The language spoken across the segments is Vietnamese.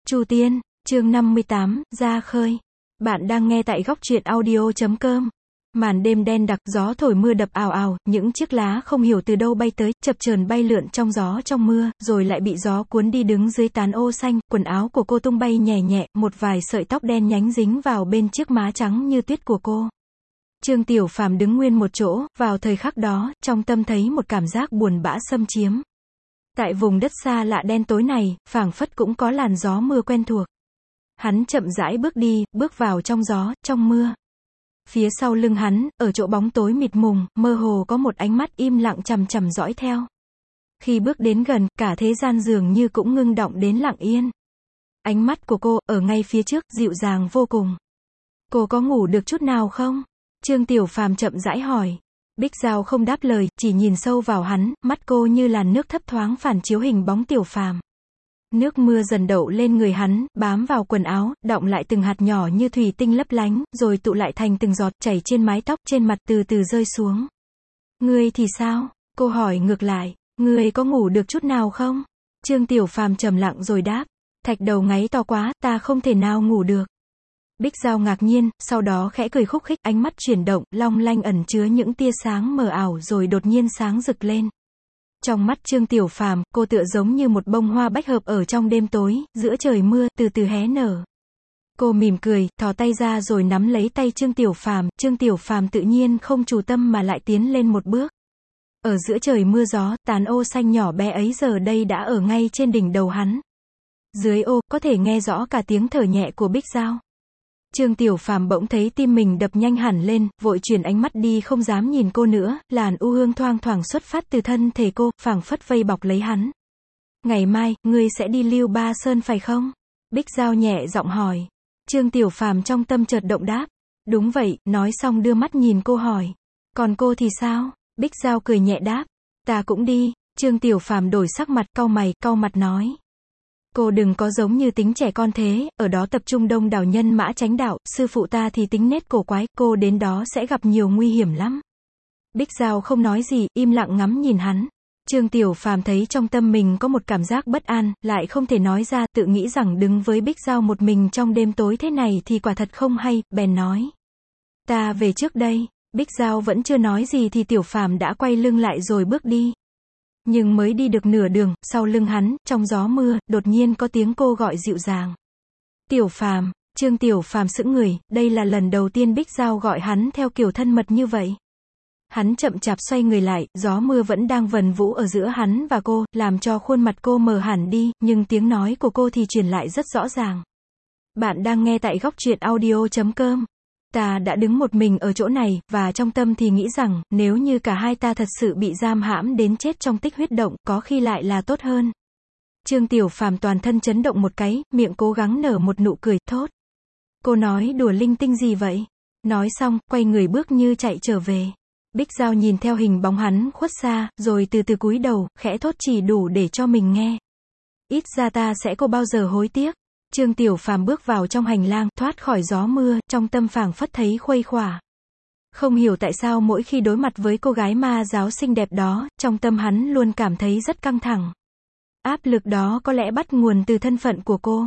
Chu Tiên, chương 58, ra khơi. Bạn đang nghe tại góc truyện audio.com. Màn đêm đen đặc, gió thổi mưa đập ào ào, những chiếc lá không hiểu từ đâu bay tới, chập chờn bay lượn trong gió trong mưa, rồi lại bị gió cuốn đi đứng dưới tán ô xanh, quần áo của cô tung bay nhẹ nhẹ, một vài sợi tóc đen nhánh dính vào bên chiếc má trắng như tuyết của cô. Trương Tiểu Phàm đứng nguyên một chỗ, vào thời khắc đó, trong tâm thấy một cảm giác buồn bã xâm chiếm. Tại vùng đất xa lạ đen tối này, phảng phất cũng có làn gió mưa quen thuộc. Hắn chậm rãi bước đi, bước vào trong gió, trong mưa. Phía sau lưng hắn, ở chỗ bóng tối mịt mùng, mơ hồ có một ánh mắt im lặng chằm chằm dõi theo. Khi bước đến gần, cả thế gian dường như cũng ngưng động đến lặng yên. Ánh mắt của cô, ở ngay phía trước, dịu dàng vô cùng. Cô có ngủ được chút nào không? Trương Tiểu Phàm chậm rãi hỏi. Bích Giao không đáp lời, chỉ nhìn sâu vào hắn, mắt cô như làn nước thấp thoáng phản chiếu hình bóng Tiểu Phàm. Nước mưa dần đậu lên người hắn, bám vào quần áo, đọng lại từng hạt nhỏ như thủy tinh lấp lánh, rồi tụ lại thành từng giọt, chảy trên mái tóc, trên mặt từ từ rơi xuống. Ngươi thì sao? Cô hỏi ngược lại, ngươi có ngủ được chút nào không? Trương Tiểu Phàm trầm lặng rồi đáp, thạch đầu ngáy to quá, ta không thể nào ngủ được. Bích Giao ngạc nhiên, sau đó khẽ cười khúc khích, ánh mắt chuyển động, long lanh ẩn chứa những tia sáng mờ ảo rồi đột nhiên sáng rực lên. Trong mắt Trương Tiểu Phàm, cô tựa giống như một bông hoa bách hợp ở trong đêm tối, giữa trời mưa, từ từ hé nở. Cô mỉm cười, thò tay ra rồi nắm lấy tay Trương Tiểu Phàm tự nhiên không chủ tâm mà lại tiến lên một bước. Ở giữa trời mưa gió, tán ô xanh nhỏ bé ấy giờ đây đã ở ngay trên đỉnh đầu hắn. Dưới ô, có thể nghe rõ cả tiếng thở nhẹ của Bích Giao. Trương Tiểu Phàm bỗng thấy tim mình đập nhanh hẳn lên, vội chuyển ánh mắt đi không dám nhìn cô nữa, làn u hương thoang thoảng xuất phát từ thân thể cô, phảng phất vây bọc lấy hắn. Ngày mai, ngươi sẽ đi Lưu Ba Sơn phải không? Bích Giao nhẹ giọng hỏi. Trương Tiểu Phàm trong tâm chợt động đáp. Đúng vậy, nói xong đưa mắt nhìn cô hỏi. Còn cô thì sao? Bích Giao cười nhẹ đáp. Ta cũng đi. Trương Tiểu Phàm đổi sắc mặt, cau mặt nói. Cô đừng có giống như tính trẻ con thế, ở đó tập trung đông đảo nhân mã tránh đạo, sư phụ ta thì tính nết cổ quái, cô đến đó sẽ gặp nhiều nguy hiểm lắm. Bích Giao không nói gì, im lặng ngắm nhìn hắn. Trương Tiểu Phàm thấy trong tâm mình có một cảm giác bất an, lại không thể nói ra, tự nghĩ rằng đứng với Bích Giao một mình trong đêm tối thế này thì quả thật không hay, bèn nói. Ta về trước đây. Bích Giao vẫn chưa nói gì thì Tiểu Phàm đã quay lưng lại rồi bước đi. Nhưng mới đi được nửa đường, sau lưng hắn, trong gió mưa, đột nhiên có tiếng cô gọi dịu dàng. Tiểu Phàm. Trương Tiểu Phàm sững người, đây là lần đầu tiên Bích Giao gọi hắn theo kiểu thân mật như vậy. Hắn chậm chạp xoay người lại, gió mưa vẫn đang vần vũ ở giữa hắn và cô, làm cho khuôn mặt cô mờ hẳn đi, nhưng tiếng nói của cô thì truyền lại rất rõ ràng. Bạn đang nghe tại góc truyện audio.com. Ta đã đứng một mình ở chỗ này, và trong tâm thì nghĩ rằng, nếu như cả hai ta thật sự bị giam hãm đến chết trong tích huyết động, có khi lại là tốt hơn. Trương Tiểu Phàm toàn thân chấn động một cái, miệng cố gắng nở một nụ cười, thốt. Cô nói đùa linh tinh gì vậy? Nói xong, quay người bước như chạy trở về. Bích Giao nhìn theo hình bóng hắn khuất xa, rồi từ từ cúi đầu, khẽ thốt chỉ đủ để cho mình nghe. Ít ra ta sẽ có bao giờ hối tiếc. Trương Tiểu Phàm bước vào trong hành lang, thoát khỏi gió mưa, trong tâm phảng phất thấy khuây khỏa. Không hiểu tại sao mỗi khi đối mặt với cô gái ma giáo xinh đẹp đó, trong tâm hắn luôn cảm thấy rất căng thẳng. Áp lực đó có lẽ bắt nguồn từ thân phận của cô.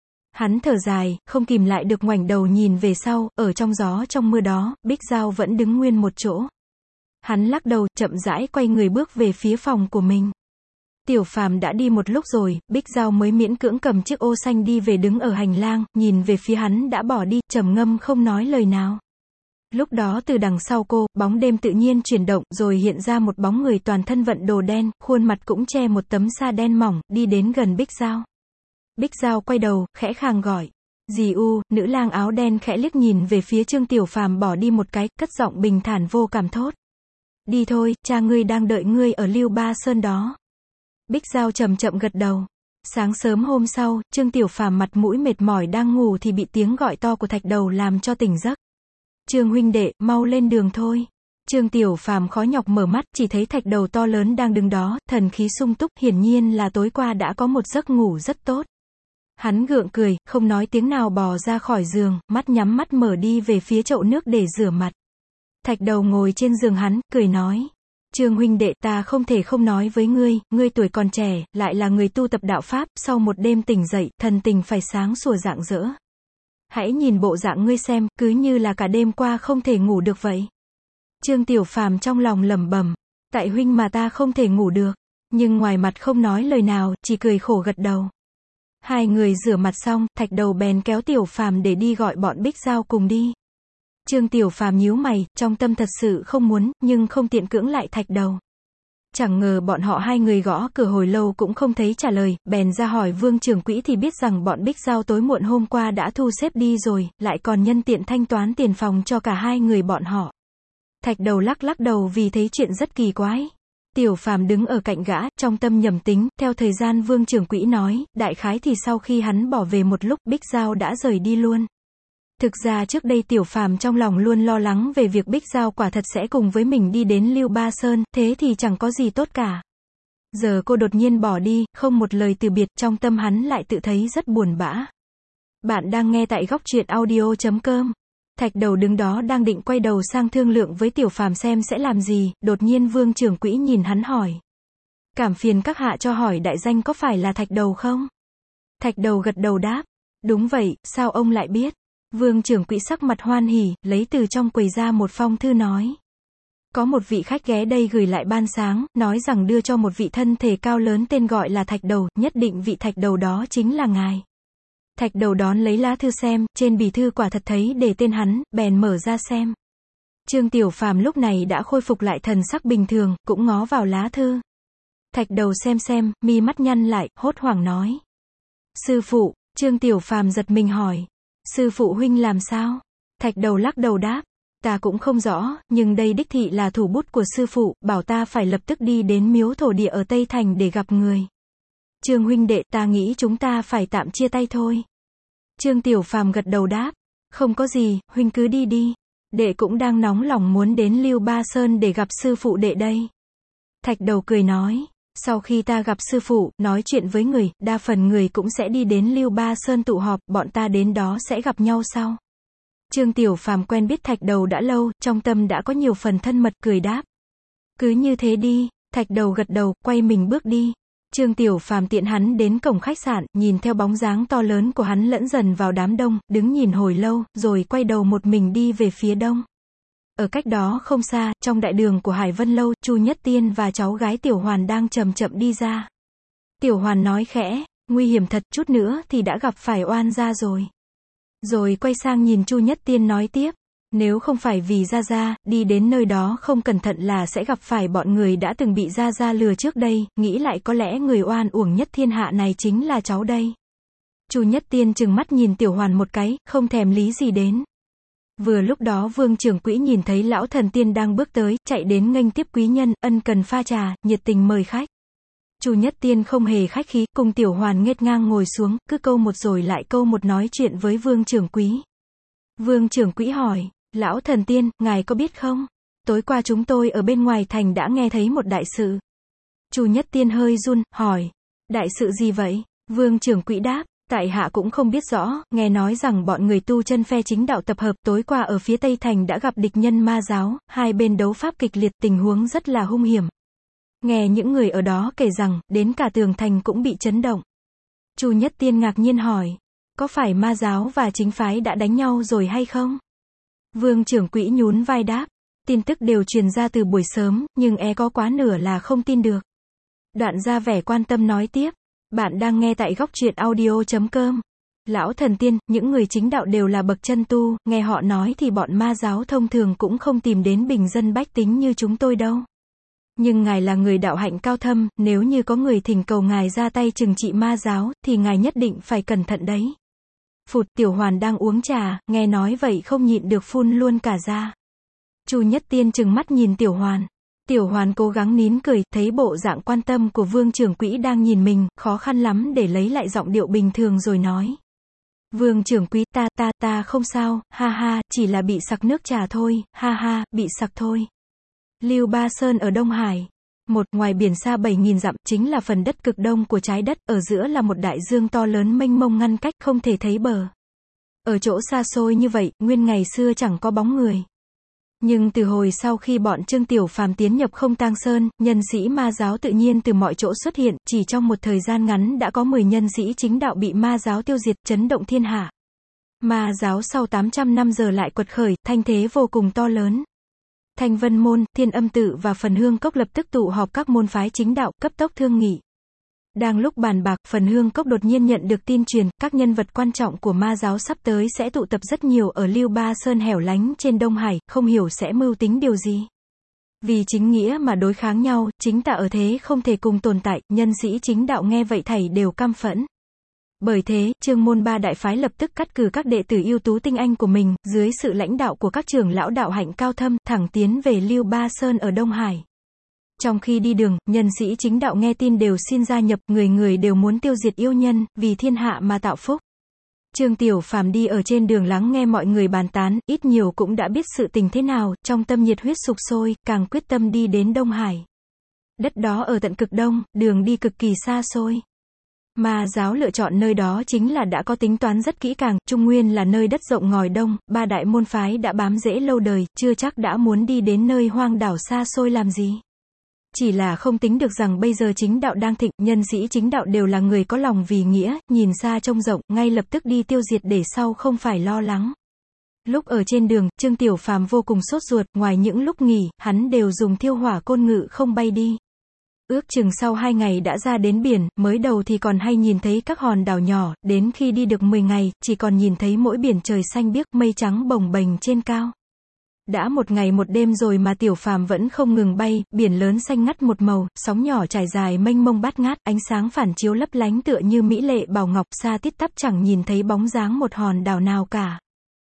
Hắn thở dài, không kìm lại được ngoảnh đầu nhìn về sau, ở trong gió trong mưa đó, Bích Giao vẫn đứng nguyên một chỗ. Hắn lắc đầu, chậm rãi quay người bước về phía phòng của mình. Tiểu Phàm đã đi một lúc rồi, Bích Giao mới miễn cưỡng cầm chiếc ô xanh đi về đứng ở hành lang, nhìn về phía hắn đã bỏ đi, trầm ngâm không nói lời nào. Lúc đó từ đằng sau cô, bóng đêm tự nhiên chuyển động, rồi hiện ra một bóng người toàn thân vận đồ đen, khuôn mặt cũng che một tấm sa đen mỏng, đi đến gần Bích Giao. Bích Giao quay đầu, khẽ khàng gọi. Dì U. Nữ lang áo đen khẽ liếc nhìn về phía Trương Tiểu Phàm bỏ đi một cái, cất giọng bình thản vô cảm thốt. Đi thôi, cha ngươi đang đợi ngươi ở Lưu Ba Sơn đó. Bích Giao chậm chậm gật đầu. Sáng sớm hôm sau, Trương Tiểu Phàm mặt mũi mệt mỏi đang ngủ thì bị tiếng gọi to của Thạch Đầu làm cho tỉnh giấc. Trương huynh đệ, mau lên đường thôi. Trương Tiểu Phàm khó nhọc mở mắt, chỉ thấy Thạch Đầu to lớn đang đứng đó, thần khí sung túc, hiển nhiên là tối qua đã có một giấc ngủ rất tốt. Hắn gượng cười, không nói tiếng nào bò ra khỏi giường, mắt nhắm mắt mở đi về phía chậu nước để rửa mặt. Thạch Đầu ngồi trên giường hắn, cười nói. Trương huynh đệ, ta không thể không nói với ngươi, ngươi tuổi còn trẻ, lại là người tu tập đạo Pháp, sau một đêm tỉnh dậy, thần tình phải sáng sủa rạng rỡ. Hãy nhìn bộ dạng ngươi xem, cứ như là cả đêm qua không thể ngủ được vậy. Trương Tiểu Phàm trong lòng lẩm bẩm, tại huynh mà ta không thể ngủ được, nhưng ngoài mặt không nói lời nào, chỉ cười khổ gật đầu. Hai người rửa mặt xong, Thạch Đầu bèn kéo Tiểu Phàm để đi gọi bọn Bích Giao cùng đi. Trương Tiểu Phàm nhíu mày, trong tâm thật sự không muốn, nhưng không tiện cưỡng lại Thạch Đầu. Chẳng ngờ bọn họ hai người gõ cửa hồi lâu cũng không thấy trả lời, bèn ra hỏi Vương trưởng quỹ thì biết rằng bọn Bích Giao tối muộn hôm qua đã thu xếp đi rồi, lại còn nhân tiện thanh toán tiền phòng cho cả hai người bọn họ. Thạch Đầu lắc lắc đầu vì thấy chuyện rất kỳ quái. Tiểu Phàm đứng ở cạnh gã, trong tâm nhầm tính, theo thời gian Vương trưởng quỹ nói, đại khái thì sau khi hắn bỏ về một lúc, Bích Giao đã rời đi luôn. Thực ra trước đây Tiểu Phàm trong lòng luôn lo lắng về việc Bích Giao quả thật sẽ cùng với mình đi đến Lưu Ba Sơn, thế thì chẳng có gì tốt cả. Giờ cô đột nhiên bỏ đi, không một lời từ biệt, trong tâm hắn lại tự thấy rất buồn bã. Bạn đang nghe tại góc truyện audio.com. Thạch Đầu đứng đó đang định quay đầu sang thương lượng với Tiểu Phàm xem sẽ làm gì, đột nhiên Vương trưởng quỹ nhìn hắn hỏi. Cảm phiền các hạ cho hỏi đại danh có phải là Thạch Đầu không? Thạch Đầu gật đầu đáp. Đúng vậy, sao ông lại biết? Vương trưởng quỹ sắc mặt hoan hỉ, lấy từ trong quầy ra một phong thư nói. Có một vị khách ghé đây gửi lại ban sáng, nói rằng đưa cho một vị thân thể cao lớn tên gọi là Thạch Đầu, nhất định vị Thạch Đầu đó chính là ngài. Thạch Đầu đón lấy lá thư xem, trên bì thư quả thật thấy để tên hắn, bèn mở ra xem. Trương Tiểu Phàm lúc này đã khôi phục lại thần sắc bình thường, cũng ngó vào lá thư. Thạch Đầu xem, mi mắt nhăn lại, hốt hoảng nói. Sư phụ, Trương Tiểu Phàm giật mình hỏi. Sư phụ huynh làm sao? Thạch Đầu lắc đầu đáp. Ta cũng không rõ, nhưng đây đích thị là thủ bút của sư phụ, bảo ta phải lập tức đi đến miếu thổ địa ở Tây Thành để gặp người. Trương huynh đệ, ta nghĩ chúng ta phải tạm chia tay thôi. Trương Tiểu Phàm gật đầu đáp. Không có gì, huynh cứ đi đi. Đệ cũng đang nóng lòng muốn đến Lưu Ba Sơn để gặp sư phụ đệ đây. Thạch Đầu cười nói. Sau khi ta gặp sư phụ, nói chuyện với người, đa phần người cũng sẽ đi đến Lưu Ba Sơn tụ họp, bọn ta đến đó sẽ gặp nhau sau. Trương Tiểu Phàm quen biết Thạch Đầu đã lâu, trong tâm đã có nhiều phần thân mật, cười đáp. Cứ như thế đi. Thạch Đầu gật đầu, quay mình bước đi. Trương Tiểu Phàm tiện hắn đến cổng khách sạn, nhìn theo bóng dáng to lớn của hắn lẫn dần vào đám đông, đứng nhìn hồi lâu, rồi quay đầu một mình đi về phía đông. Ở cách đó không xa, trong đại đường của Hải Vân Lâu, Chu Nhất Tiên và cháu gái Tiểu Hoàn đang chậm chậm đi ra. Tiểu Hoàn nói khẽ, nguy hiểm thật, chút nữa thì đã gặp phải oan gia rồi. Rồi quay sang nhìn Chu Nhất Tiên nói tiếp, nếu không phải vì Gia Gia, đi đến nơi đó không cẩn thận là sẽ gặp phải bọn người đã từng bị Gia Gia lừa trước đây, nghĩ lại có lẽ người oan uổng nhất thiên hạ này chính là cháu đây. Chu Nhất Tiên trừng mắt nhìn Tiểu Hoàn một cái, không thèm lý gì đến. Vừa lúc đó Vương trưởng quỹ nhìn thấy lão thần tiên đang bước tới, chạy đến nghênh tiếp quý nhân, ân cần pha trà, nhiệt tình mời khách. Chu Nhất Tiên không hề khách khí, cùng Tiểu Hoàn nghênh ngang ngồi xuống, cứ câu một rồi lại câu một nói chuyện với Vương trưởng quỹ. Vương trưởng quỹ hỏi, lão thần tiên, ngài có biết không? Tối qua chúng tôi ở bên ngoài thành đã nghe thấy một đại sự. Chu Nhất Tiên hơi run, hỏi, đại sự gì vậy? Vương trưởng quỹ đáp, tại hạ cũng không biết rõ, nghe nói rằng bọn người tu chân phe chính đạo tập hợp tối qua ở phía Tây Thành đã gặp địch nhân ma giáo, hai bên đấu pháp kịch liệt, tình huống rất là hung hiểm. Nghe những người ở đó kể rằng, đến cả tường thành cũng bị chấn động. Chu Nhất Tiên ngạc nhiên hỏi, có phải ma giáo và chính phái đã đánh nhau rồi hay không? Vương trưởng quỹ nhún vai đáp, tin tức đều truyền ra từ buổi sớm, nhưng có quá nửa là không tin được. Đoạn ra vẻ quan tâm nói tiếp, bạn đang nghe tại góc truyện audio.com. Lão thần tiên, những người chính đạo đều là bậc chân tu, nghe họ nói thì bọn ma giáo thông thường cũng không tìm đến bình dân bách tính như chúng tôi đâu. Nhưng ngài là người đạo hạnh cao thâm, nếu như có người thỉnh cầu ngài ra tay trừng trị ma giáo, thì ngài nhất định phải cẩn thận đấy. Phụt, Tiểu Hoàn đang uống trà, nghe nói vậy không nhịn được phun luôn cả ra. Chu Nhất Tiên trừng mắt nhìn Tiểu Hoàn. Tiểu Hoàn cố gắng nín cười, thấy bộ dạng quan tâm của Vương trưởng quỹ đang nhìn mình, khó khăn lắm để lấy lại giọng điệu bình thường rồi nói. Vương trưởng quỹ, ta không sao, ha ha, chỉ là bị sặc nước trà thôi, ha ha, bị sặc thôi. Lưu Ba Sơn ở Đông Hải. Ngoài biển xa 7.000 dặm, chính là phần đất cực đông của trái đất, ở giữa là một đại dương to lớn mênh mông ngăn cách, không thể thấy bờ. Ở chỗ xa xôi như vậy, nguyên ngày xưa chẳng có bóng người. Nhưng từ hồi sau khi bọn Trương Tiểu Phàm tiến nhập Không Tang Sơn, nhân sĩ ma giáo tự nhiên từ mọi chỗ xuất hiện, chỉ trong một thời gian ngắn đã có 10 nhân sĩ chính đạo bị ma giáo tiêu diệt, chấn động thiên hạ. Ma giáo sau 800 năm giờ lại quật khởi, thanh thế vô cùng to lớn. Thanh Vân Môn, Thiên Âm Tự và Phần Hương Cốc lập tức tụ họp các môn phái chính đạo, cấp tốc thương nghị. Đang lúc bàn bạc, Phần Hương Cốc đột nhiên nhận được tin truyền, các nhân vật quan trọng của ma giáo sắp tới sẽ tụ tập rất nhiều ở Lưu Ba Sơn hẻo lánh trên Đông Hải, không hiểu sẽ mưu tính điều gì. Vì chính nghĩa mà đối kháng nhau, chính tà ở thế không thể cùng tồn tại, nhân sĩ chính đạo nghe vậy thảy đều căm phẫn. Bởi thế, Trương môn ba đại phái lập tức cắt cử các đệ tử ưu tú tinh anh của mình, dưới sự lãnh đạo của các trưởng lão đạo hạnh cao thâm, thẳng tiến về Lưu Ba Sơn ở Đông Hải. Trong khi đi đường, nhân sĩ chính đạo nghe tin đều xin gia nhập, người người đều muốn tiêu diệt yêu nhân, vì thiên hạ mà tạo phúc. Trương Tiểu Phàm đi ở trên đường lắng nghe mọi người bàn tán, ít nhiều cũng đã biết sự tình thế nào, trong tâm nhiệt huyết sục sôi, càng quyết tâm đi đến Đông Hải. Đất đó ở tận cực đông, đường đi cực kỳ xa xôi. Ma giáo lựa chọn nơi đó chính là đã có tính toán rất kỹ càng, Trung Nguyên là nơi đất rộng ngòi đông, ba đại môn phái đã bám rễ lâu đời, chưa chắc đã muốn đi đến nơi hoang đảo xa xôi làm gì. Chỉ là không tính được rằng bây giờ chính đạo đang thịnh, nhân sĩ chính đạo đều là người có lòng vì nghĩa, nhìn xa trông rộng, ngay lập tức đi tiêu diệt để sau không phải lo lắng. Lúc ở trên đường, Trương Tiểu Phàm vô cùng sốt ruột, ngoài những lúc nghỉ, hắn đều dùng thiêu hỏa côn ngự không bay đi. Ước chừng sau 2 ngày đã ra đến biển, mới đầu thì còn hay nhìn thấy các hòn đảo nhỏ, đến khi đi được 10 ngày, chỉ còn nhìn thấy mỗi biển trời xanh biếc, mây trắng bồng bềnh trên cao. Đã 1 ngày 1 đêm rồi mà Tiểu Phàm vẫn không ngừng bay, biển lớn xanh ngắt một màu, sóng nhỏ trải dài mênh mông bát ngát, ánh sáng phản chiếu lấp lánh tựa như mỹ lệ bảo ngọc, xa tít tắp chẳng nhìn thấy bóng dáng một hòn đảo nào cả.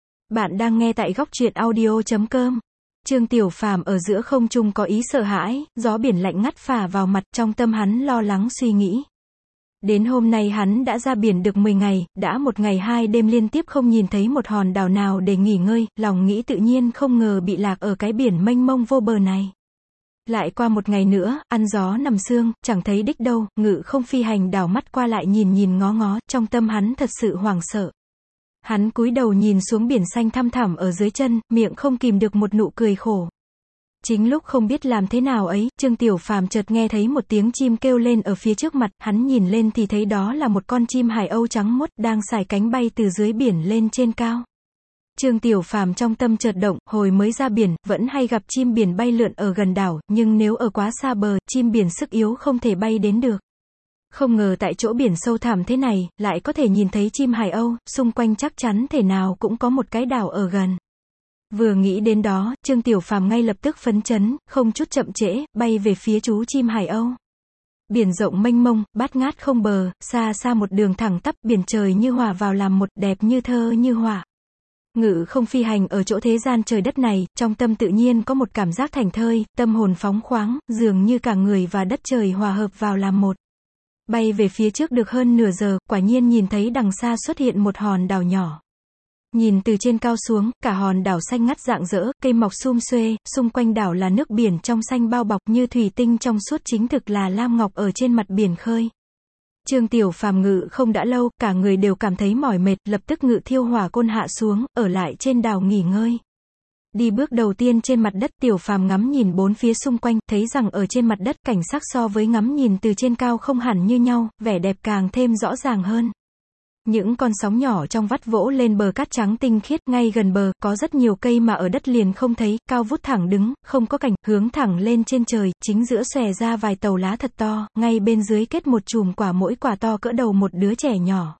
Bạn đang nghe tại góc truyện audio.com. Trương Tiểu Phàm ở giữa không trung có ý sợ hãi, gió biển lạnh ngắt phả vào mặt, trong tâm hắn lo lắng suy nghĩ. Đến hôm nay hắn đã ra biển được 10 ngày, đã 1 ngày 2 đêm liên tiếp không nhìn thấy một hòn đảo nào để nghỉ ngơi, lòng nghĩ tự nhiên không ngờ bị lạc ở cái biển mênh mông vô bờ này. Lại qua 1 ngày nữa, ăn gió nằm sương, chẳng thấy đích đâu, ngự không phi hành đảo mắt qua lại nhìn nhìn ngó ngó, trong tâm hắn thật sự hoảng sợ. Hắn cúi đầu nhìn xuống biển xanh thăm thẳm ở dưới chân, miệng không kìm được một nụ cười khổ. Chính lúc không biết làm thế nào ấy, Trương Tiểu Phàm chợt nghe thấy một tiếng chim kêu lên ở phía trước mặt, hắn nhìn lên thì thấy đó là một con chim hải âu trắng muốt đang sải cánh bay từ dưới biển lên trên cao. Trương Tiểu Phàm trong tâm chợt động, hồi mới ra biển, vẫn hay gặp chim biển bay lượn ở gần đảo, nhưng nếu ở quá xa bờ, chim biển sức yếu không thể bay đến được. Không ngờ tại chỗ biển sâu thẳm thế này, lại có thể nhìn thấy chim hải âu, xung quanh chắc chắn thể nào cũng có một cái đảo ở gần. Vừa nghĩ đến đó, Trương Tiểu Phàm ngay lập tức phấn chấn, không chút chậm trễ, bay về phía chú chim hải âu. Biển rộng mênh mông, bát ngát không bờ, xa xa một đường thẳng tắp, biển trời như hòa vào làm một, đẹp như thơ như họa. Ngự không phi hành ở chỗ thế gian trời đất này, trong tâm tự nhiên có một cảm giác thảnh thơi, tâm hồn phóng khoáng, dường như cả người và đất trời hòa hợp vào làm một. Bay về phía trước được hơn nửa giờ, quả nhiên nhìn thấy đằng xa xuất hiện một hòn đảo nhỏ. Nhìn từ trên cao xuống, cả hòn đảo xanh ngắt rạng rỡ, cây mọc sum xuê, xung quanh đảo là nước biển trong xanh bao bọc như thủy tinh trong suốt, chính thực là lam ngọc ở trên mặt biển khơi. Trương Tiểu Phàm ngự không đã lâu, cả người đều cảm thấy mỏi mệt, lập tức ngự thiêu hỏa côn hạ xuống, ở lại trên đảo nghỉ ngơi. Đi bước đầu tiên trên mặt đất, Tiểu Phàm ngắm nhìn bốn phía xung quanh, thấy rằng ở trên mặt đất cảnh sắc so với ngắm nhìn từ trên cao không hẳn như nhau, vẻ đẹp càng thêm rõ ràng hơn. Những con sóng nhỏ trong vắt vỗ lên bờ cát trắng tinh khiết, ngay gần bờ, có rất nhiều cây mà ở đất liền không thấy, cao vút thẳng đứng, không có cành, hướng thẳng lên trên trời, chính giữa xòe ra vài tàu lá thật to, ngay bên dưới kết một chùm quả, mỗi quả to cỡ đầu một đứa trẻ nhỏ.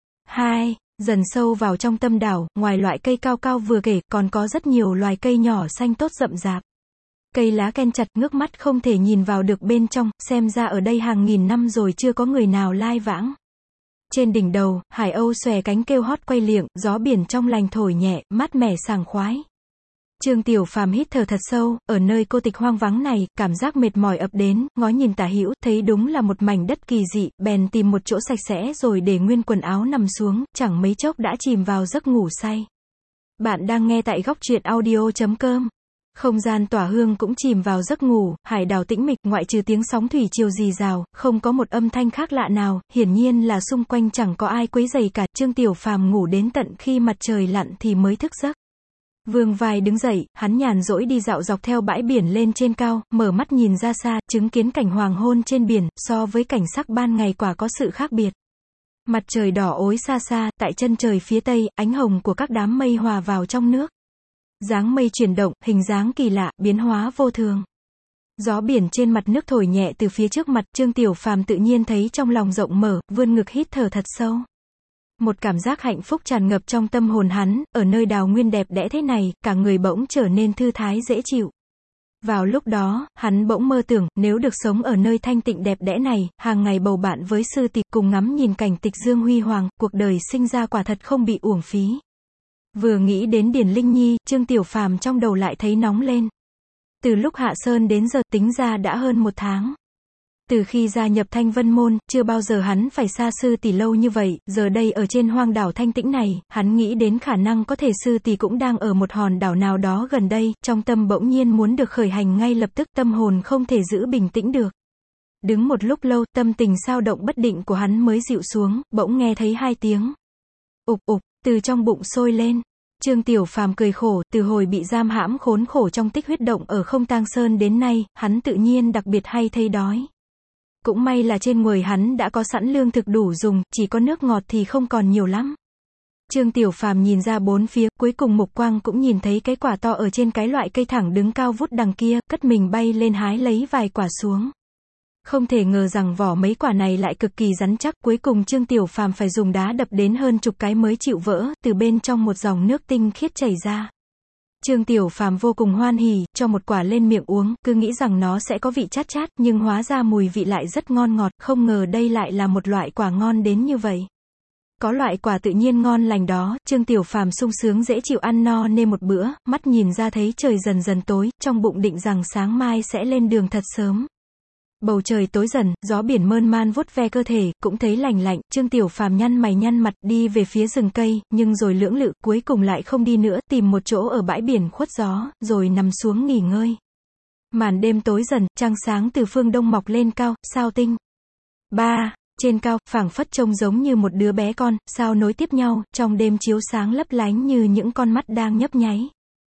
Dần sâu vào trong tâm đảo, ngoài loại cây cao cao vừa kể, còn có rất nhiều loài cây nhỏ xanh tốt rậm rạp. Cây lá ken chặt, ngước mắt không thể nhìn vào được bên trong, xem ra ở đây hàng nghìn năm rồi chưa có người nào lai vãng. Trên đỉnh đầu, hải âu xòe cánh kêu hót quay liệng, gió biển trong lành thổi nhẹ, mát mẻ sảng khoái. Trương Tiểu Phàm hít thở thật sâu, ở nơi cô tịch hoang vắng này, cảm giác mệt mỏi ập đến, ngó nhìn tả hữu, thấy đúng là một mảnh đất kỳ dị, bèn tìm một chỗ sạch sẽ rồi để nguyên quần áo nằm xuống, chẳng mấy chốc đã chìm vào giấc ngủ say. Bạn đang nghe tại góc truyện audio.com. Không gian tỏa hương cũng chìm vào giấc ngủ, hải đảo tĩnh mịch, ngoại trừ tiếng sóng thủy triều rì rào, không có một âm thanh khác lạ nào, hiển nhiên là xung quanh chẳng có ai quấy rầy cả. Trương Tiểu Phàm ngủ đến tận khi mặt trời lặn thì mới thức giấc. Vương Vai đứng dậy, hắn nhàn rỗi đi dạo dọc theo bãi biển lên trên cao, mở mắt nhìn ra xa, chứng kiến cảnh hoàng hôn trên biển, so với cảnh sắc ban ngày quả có sự khác biệt. Mặt trời đỏ ối xa xa, tại chân trời phía tây, ánh hồng của các đám mây hòa vào trong nước. Dáng mây chuyển động, hình dáng kỳ lạ, biến hóa vô thường. Gió biển trên mặt nước thổi nhẹ từ phía trước mặt, Trương Tiểu Phàm tự nhiên thấy trong lòng rộng mở, vươn ngực hít thở thật sâu. Một cảm giác hạnh phúc tràn ngập trong tâm hồn hắn, ở nơi đào nguyên đẹp đẽ thế này, cả người bỗng trở nên thư thái dễ chịu. Vào lúc đó, hắn bỗng mơ tưởng, nếu được sống ở nơi thanh tịnh đẹp đẽ này, hàng ngày bầu bạn với sư tỷ, cùng ngắm nhìn cảnh tịch dương huy hoàng, cuộc đời sinh ra quả thật không bị uổng phí. Vừa nghĩ đến Điền Linh Nhi, Trương Tiểu Phàm trong đầu lại thấy nóng lên. Từ lúc hạ sơn đến giờ tính ra đã hơn 1 tháng. Từ khi gia nhập Thanh Vân Môn, chưa bao giờ hắn phải xa sư tỷ lâu như vậy, giờ đây ở trên hoang đảo thanh tĩnh này, hắn nghĩ đến khả năng có thể sư tỷ cũng đang ở một hòn đảo nào đó gần đây, trong tâm bỗng nhiên muốn được khởi hành ngay lập tức, tâm hồn không thể giữ bình tĩnh được. Đứng một lúc lâu, tâm tình sao động bất định của hắn mới dịu xuống, bỗng nghe thấy 2 tiếng. Ục ục, từ trong bụng sôi lên. Trương Tiểu Phàm cười khổ, từ hồi bị giam hãm khốn khổ trong Tích Huyết Động ở Không Tang Sơn đến nay, hắn tự nhiên đặc biệt hay thấy đói. Cũng may là trên người hắn đã có sẵn lương thực đủ dùng, chỉ có nước ngọt thì không còn nhiều lắm. Trương Tiểu Phàm nhìn ra bốn phía, cuối cùng mục quang cũng nhìn thấy cái quả to ở trên cái loại cây thẳng đứng cao vút đằng kia, cất mình bay lên hái lấy vài quả xuống. Không thể ngờ rằng vỏ mấy quả này lại cực kỳ rắn chắc, cuối cùng Trương Tiểu Phàm phải dùng đá đập đến hơn chục cái mới chịu vỡ, từ bên trong một dòng nước tinh khiết chảy ra. Trương Tiểu Phàm vô cùng hoan hỉ, cho một quả lên miệng uống, cứ nghĩ rằng nó sẽ có vị chát chát, nhưng hóa ra mùi vị lại rất ngon ngọt, không ngờ đây lại là một loại quả ngon đến như vậy. Có loại quả tự nhiên ngon lành đó, Trương Tiểu Phàm sung sướng dễ chịu ăn no nê một bữa, mắt nhìn ra thấy trời dần dần tối, trong bụng định rằng sáng mai sẽ lên đường thật sớm. Bầu trời tối dần, gió biển mơn man vuốt ve cơ thể, cũng thấy lành lạnh, Trương Tiểu Phàm nhăn mày nhăn mặt đi về phía rừng cây, nhưng rồi lưỡng lự, cuối cùng lại không đi nữa, tìm một chỗ ở bãi biển khuất gió, rồi nằm xuống nghỉ ngơi. Màn đêm tối dần, trăng sáng từ phương đông mọc lên cao, sao tinh. Trên cao, phảng phất trông giống như một đứa bé con, sao nối tiếp nhau, trong đêm chiếu sáng lấp lánh như những con mắt đang nhấp nháy.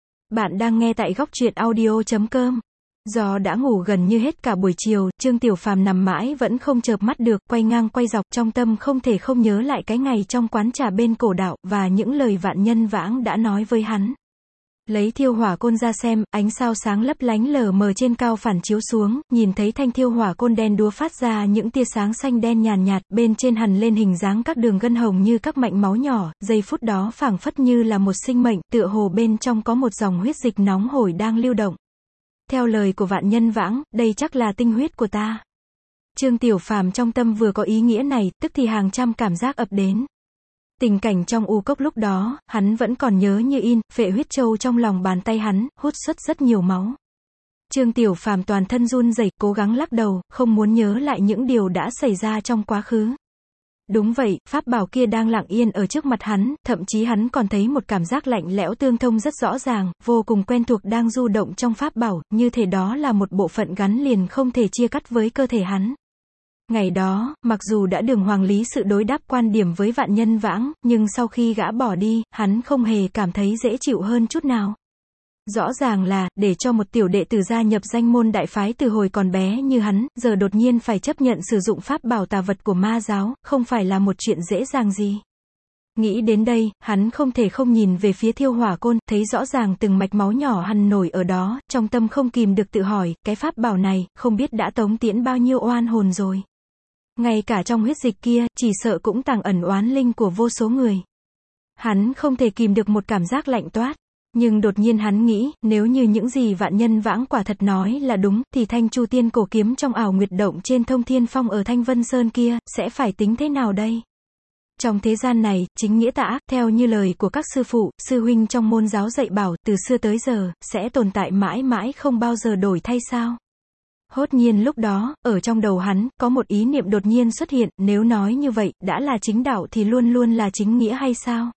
Bạn đang nghe tại Góc Truyện Audio.com. Do đã ngủ gần như hết cả buổi chiều, Trương Tiểu Phàm nằm mãi vẫn không chợp mắt được, quay ngang quay dọc, trong tâm không thể không nhớ lại cái ngày trong quán trà bên cổ đạo, và những lời Vạn Nhân Vãng đã nói với hắn. Lấy thiêu hỏa côn ra xem, ánh sao sáng lấp lánh lờ mờ trên cao phản chiếu xuống, nhìn thấy thanh thiêu hỏa côn đen đúa phát ra những tia sáng xanh đen nhàn nhạt, bên trên hằn lên hình dáng các đường gân hồng như các mạch máu nhỏ, giây phút đó phảng phất như là một sinh mệnh, tựa hồ bên trong có một dòng huyết dịch nóng hổi đang lưu động. Theo lời của Vạn Nhân Vãng, đây chắc là tinh huyết của ta. Trương Tiểu Phàm trong tâm vừa có ý nghĩa này, tức thì hàng trăm cảm giác ập đến. Tình cảnh trong u cốc lúc đó, hắn vẫn còn nhớ như in, phệ huyết châu trong lòng bàn tay hắn, hút xuất rất nhiều máu. Trương Tiểu Phàm toàn thân run rẩy, cố gắng lắc đầu, không muốn nhớ lại những điều đã xảy ra trong quá khứ. Đúng vậy, pháp bảo kia đang lặng yên ở trước mặt hắn, thậm chí hắn còn thấy một cảm giác lạnh lẽo tương thông rất rõ ràng, vô cùng quen thuộc đang du động trong pháp bảo, như thể đó là một bộ phận gắn liền không thể chia cắt với cơ thể hắn. Ngày đó, mặc dù đã đường hoàng lý sự đối đáp quan điểm với Vạn Nhân Vãng, nhưng sau khi gã bỏ đi, hắn không hề cảm thấy dễ chịu hơn chút nào. Rõ ràng là, để cho một tiểu đệ tử gia nhập danh môn đại phái từ hồi còn bé như hắn, giờ đột nhiên phải chấp nhận sử dụng pháp bảo tà vật của ma giáo, không phải là một chuyện dễ dàng gì. Nghĩ đến đây, hắn không thể không nhìn về phía thiêu hỏa côn, thấy rõ ràng từng mạch máu nhỏ hằn nổi ở đó, trong tâm không kìm được tự hỏi, cái pháp bảo này, không biết đã tống tiễn bao nhiêu oan hồn rồi. Ngay cả trong huyết dịch kia, chỉ sợ cũng tàng ẩn oán linh của vô số người. Hắn không thể kìm được một cảm giác lạnh toát. Nhưng đột nhiên hắn nghĩ, nếu như những gì Vạn Nhân Vãng quả thật nói là đúng, thì thanh chu tiên cổ kiếm trong ảo nguyệt động trên Thông Thiên Phong ở Thanh Vân Sơn kia, sẽ phải tính thế nào đây? Trong thế gian này, chính nghĩa tà ác, theo như lời của các sư phụ, sư huynh trong môn giáo dạy bảo, từ xưa tới giờ, sẽ tồn tại mãi mãi không bao giờ đổi thay sao? Hốt nhiên lúc đó, ở trong đầu hắn, có một ý niệm đột nhiên xuất hiện, nếu nói như vậy, đã là chính đạo thì luôn luôn là chính nghĩa hay sao?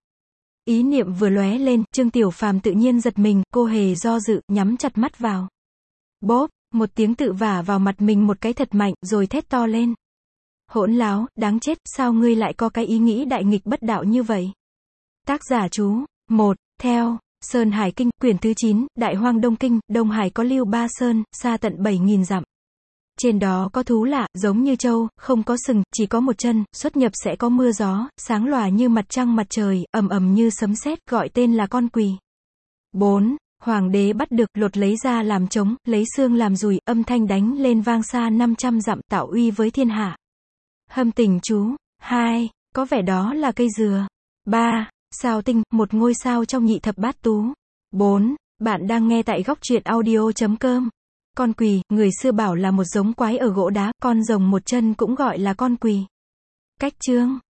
Ý niệm vừa lóe lên, Trương Tiểu Phàm tự nhiên giật mình, cô hề do dự, nhắm chặt mắt vào. Bóp, một tiếng tự vả vào mặt mình một cái thật mạnh, rồi thét to lên. Hỗn láo, đáng chết, sao ngươi lại có cái ý nghĩ đại nghịch bất đạo như vậy? Tác giả chú. 1. Theo. Sơn Hải Kinh, quyển thứ 9, Đại Hoang Đông Kinh, Đông Hải có lưu ba sơn, xa tận 7.000 dặm. Trên đó có thú lạ, giống như trâu, không có sừng, chỉ có một chân, xuất nhập sẽ có mưa gió, sáng lòa như mặt trăng mặt trời, ầm ầm như sấm sét, gọi tên là con quỳ. 4. Hoàng đế bắt được, lột lấy ra làm trống, lấy xương làm dùi, âm thanh đánh lên vang xa 500 dặm, tạo uy với thiên hạ. Hâm tình chú. 2. Có vẻ đó là cây dừa. 3. Sao tinh, một ngôi sao trong nhị thập bát tú. 4. Bạn đang nghe tại góc truyện audio.com. Con quỳ, người xưa bảo là một giống quái ở gỗ đá, con rồng một chân cũng gọi là con quỳ. Cách chương.